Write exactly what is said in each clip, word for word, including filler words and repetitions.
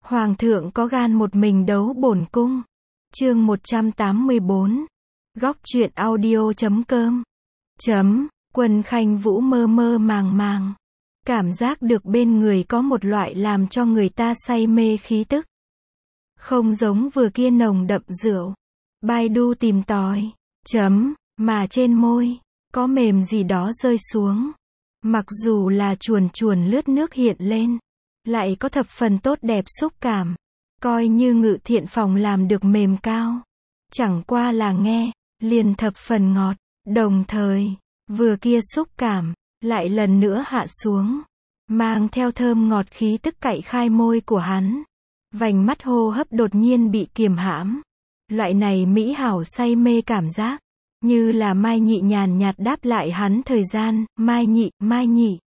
Hoàng thượng có gan một mình đấu bổn cung. Chương một trăm tám mươi bốn. Góc truyện audio chấm com. Chấm, Quân Khanh Vũ mơ mơ màng màng. Cảm giác được bên người có một loại làm cho người ta say mê khí tức. Không giống vừa kia nồng đậm rượu. Baidu tìm tòi. Chấm, mà trên môi, có mềm gì đó rơi xuống. Mặc dù là chuồn chuồn lướt nước hiện lên. Lại có thập phần tốt đẹp xúc cảm. Coi như Ngự Thiện Phòng làm được mềm cao. Chẳng qua là nghe, liền thập phần ngọt. Đồng thời, vừa kia xúc cảm, lại lần nữa hạ xuống. Mang theo thơm ngọt khí tức cậy khai môi của hắn. Vành mắt hô hấp đột nhiên bị kiềm hãm. Loại này mỹ hảo say mê cảm giác. Như là Mai Nhị nhàn nhạt đáp lại hắn thời gian, Mai Nhị, Mai Nhị.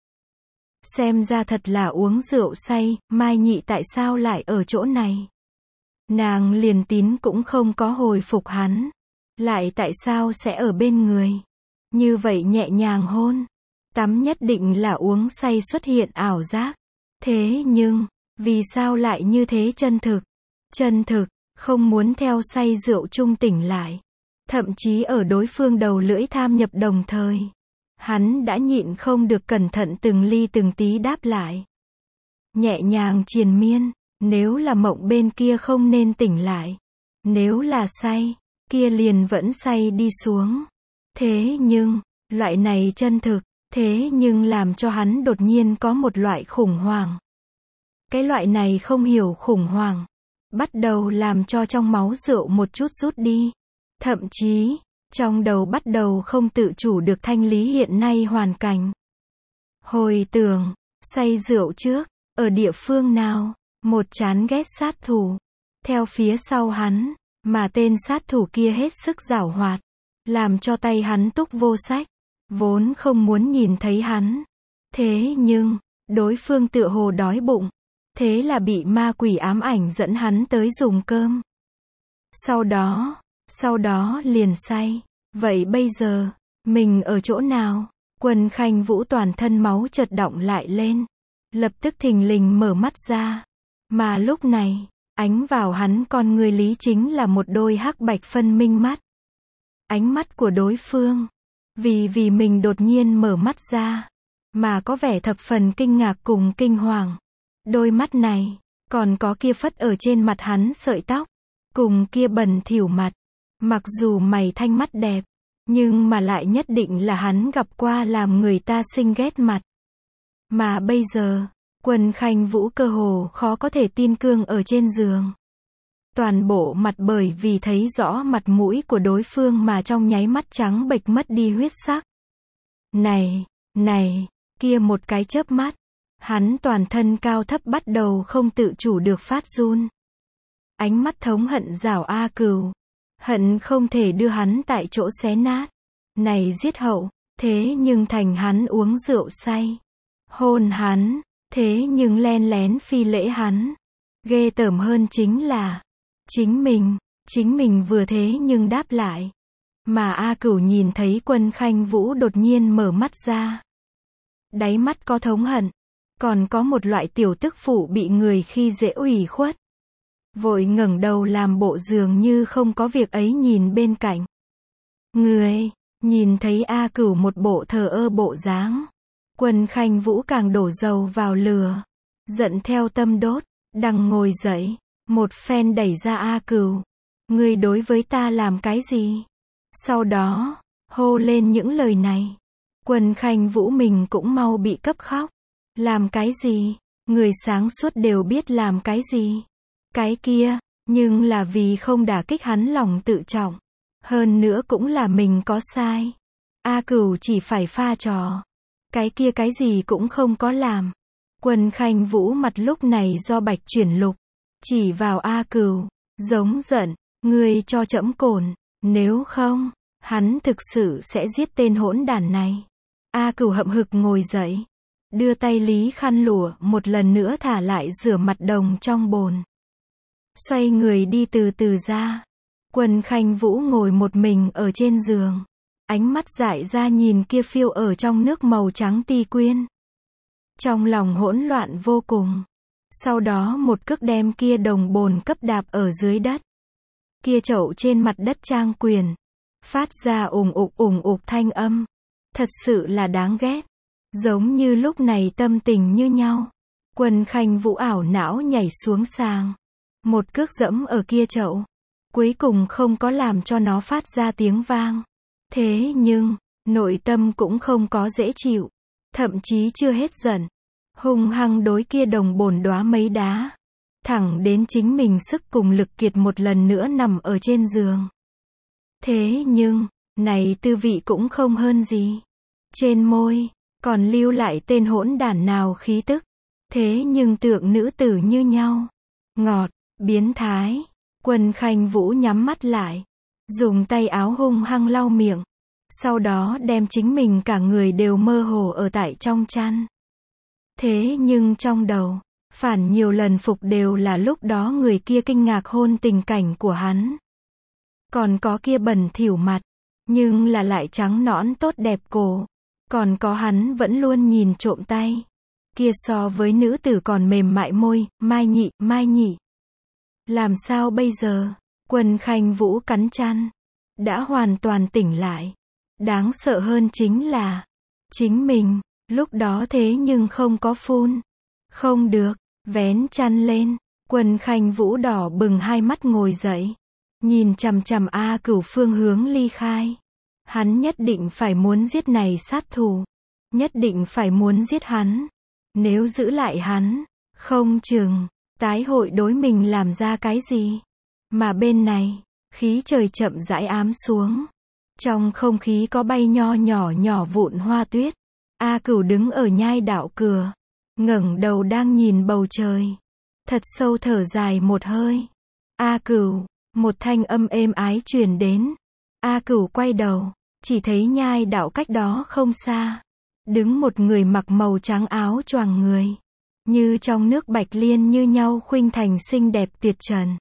Xem ra thật là uống rượu say, Mai Nhị tại sao lại ở chỗ này? Nàng liền tín cũng không có hồi phục hắn. Lại tại sao sẽ ở bên người? Như vậy nhẹ nhàng hôn. Tắm nhất định là uống say xuất hiện ảo giác. Thế nhưng, vì sao lại như thế chân thực? Chân thực, không muốn theo say rượu chung tỉnh lại. Thậm chí ở đối phương đầu lưỡi tham nhập đồng thời. Hắn đã nhịn không được cẩn thận từng ly từng tí đáp lại. Nhẹ nhàng triền miên, nếu là mộng bên kia không nên tỉnh lại. Nếu là say, kia liền vẫn say đi xuống. Thế nhưng, loại này chân thực, thế nhưng làm cho hắn đột nhiên có một loại khủng hoảng. Cái loại này không hiểu khủng hoảng, bắt đầu làm cho trong máu rượu một chút rút đi. Thậm chí, trong đầu bắt đầu không tự chủ được thanh lý hiện nay hoàn cảnh. Hồi tưởng, say rượu trước, ở địa phương nào, một chán ghét sát thủ. Theo phía sau hắn, mà tên sát thủ kia hết sức giảo hoạt. Làm cho tay hắn túc vô sách. Vốn không muốn nhìn thấy hắn. Thế nhưng, đối phương tựa hồ đói bụng. Thế là bị ma quỷ ám ảnh dẫn hắn tới dùng cơm. Sau đó, sau đó liền say. Vậy bây giờ, mình ở chỗ nào? Quân Khanh Vũ toàn thân máu chợt đọng lại lên. Lập tức thình lình mở mắt ra. Mà lúc này, ánh vào hắn con người lý chính là một đôi hắc bạch phân minh mắt. Ánh mắt của đối phương. Vì vì mình đột nhiên mở mắt ra. Mà có vẻ thập phần kinh ngạc cùng kinh hoàng. Đôi mắt này, còn có kia phất ở trên mặt hắn sợi tóc. Cùng kia bẩn thỉu mặt. Mặc dù mày thanh mắt đẹp, nhưng mà lại nhất định là hắn gặp qua làm người ta sinh ghét mặt. Mà bây giờ, Quân Khanh Vũ cơ hồ khó có thể tin cương ở trên giường. Toàn bộ mặt bởi vì thấy rõ mặt mũi của đối phương mà trong nháy mắt trắng bệch mất đi huyết sắc. Này, này, kia một cái chớp mắt, hắn toàn thân cao thấp bắt đầu không tự chủ được phát run. Ánh mắt thống hận rảo A Cừu. Hận không thể đưa hắn tại chỗ xé nát. Này giết hậu, thế nhưng thành hắn uống rượu say. Hôn hắn, thế nhưng len lén phi lễ hắn. Ghê tởm hơn chính là, chính mình, chính mình vừa thế nhưng đáp lại. Mà A Cửu nhìn thấy Quân Khanh Vũ đột nhiên mở mắt ra. Đáy mắt có thống hận, còn có một loại tiểu tức phụ bị người khi dễ ủy khuất. Vội ngẩng đầu làm bộ dường như không có việc ấy nhìn bên cạnh. Người, nhìn thấy A Cửu một bộ thờ ơ bộ dáng. Quân Khanh Vũ càng đổ dầu vào lửa. Giận theo tâm đốt, đằng ngồi dậy, một phen đẩy ra A Cửu. Ngươi đối với ta làm cái gì? Sau đó, hô lên những lời này. Quân Khanh Vũ mình cũng mau bị cấp khóc. Làm cái gì? Người sáng suốt đều biết làm cái gì? Cái kia, nhưng là vì không đả kích hắn lòng tự trọng. Hơn nữa cũng là mình có sai. A Cửu chỉ phải pha trò. Cái kia cái gì cũng không có làm. Quân Khanh Vũ mặt lúc này do bạch chuyển lục. Chỉ vào A Cửu, giống giận, ngươi cho trẫm cồn, nếu không, hắn thực sự sẽ giết tên hỗn đản này. A Cửu hậm hực ngồi dậy. Đưa tay lý khăn lụa một lần nữa thả lại rửa mặt đồng trong bồn. Xoay người đi từ từ ra. Quân Khanh Vũ ngồi một mình ở trên giường. Ánh mắt dại ra nhìn kia phiêu ở trong nước màu trắng ti quyên. Trong lòng hỗn loạn vô cùng. Sau đó một cước đem kia đồng bồn cấp đạp ở dưới đất. Kia chậu trên mặt đất trang quyền, phát ra ùng ục ùng ục thanh âm. Thật sự là đáng ghét. Giống như lúc này tâm tình như nhau. Quân Khanh Vũ ảo não nhảy xuống sàng. Một cước dẫm ở kia chậu. Cuối cùng không có làm cho nó phát ra tiếng vang. Thế nhưng, nội tâm cũng không có dễ chịu. Thậm chí chưa hết giận. Hung hăng đối kia đồng bồn đóa mấy đá. Thẳng đến chính mình sức cùng lực kiệt một lần nữa nằm ở trên giường. Thế nhưng, này tư vị cũng không hơn gì. Trên môi, còn lưu lại tên hỗn đản nào khí tức. Thế nhưng tượng nữ tử như nhau. Ngọt, biến thái. Quân Khanh Vũ nhắm mắt lại. Dùng tay áo hung hăng lau miệng. Sau đó đem chính mình cả người đều mơ hồ ở tại trong chăn. Thế nhưng trong đầu, phản nhiều lần phục đều là lúc đó người kia kinh ngạc hôn tình cảnh của hắn. Còn có kia bẩn thỉu mặt, nhưng là lại trắng nõn tốt đẹp cổ. Còn có hắn vẫn luôn nhìn trộm tay. Kia so với nữ tử còn mềm mại môi, Mai Nhị, Mai Nhị. Làm sao bây giờ? Quân Khanh Vũ cắn chăn. Đã hoàn toàn tỉnh lại. Đáng sợ hơn chính là, chính mình, lúc đó thế nhưng không có phun. Không được, vén chăn lên. Quân Khanh Vũ đỏ bừng hai mắt ngồi dậy. Nhìn chằm chằm A Cửu phương hướng ly khai. Hắn nhất định phải muốn giết này sát thủ. Nhất định phải muốn giết hắn. Nếu giữ lại hắn, không chừng, tái hội đối mình làm ra cái gì. Mà bên này, khí trời chậm rãi ám xuống. Trong không khí có bay nho nhỏ nhỏ vụn hoa tuyết. A Cửu đứng ở nhai đạo cửa. Ngẩng đầu đang nhìn bầu trời. Thật sâu thở dài một hơi. A Cửu, một thanh âm êm ái truyền đến. A Cửu quay đầu, chỉ thấy nhai đạo cách đó không xa. Đứng một người mặc màu trắng áo choàng người. Như trong nước bạch liên như nhau khuynh thành xinh đẹp tuyệt trần.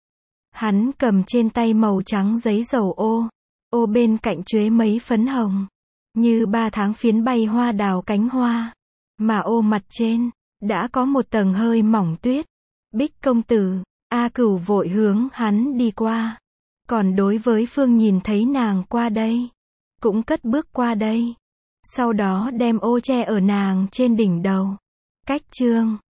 Hắn cầm trên tay màu trắng giấy dầu ô. Ô bên cạnh chuế mấy phấn hồng. Như ba tháng phiến bay hoa đào cánh hoa. Mà ô mặt trên, đã có một tầng hơi mỏng tuyết. Bích công tử, A Cửu vội hướng hắn đi qua. Còn đối với Phương nhìn thấy nàng qua đây. Cũng cất bước qua đây. Sau đó đem ô che ở nàng trên đỉnh đầu. Cách chương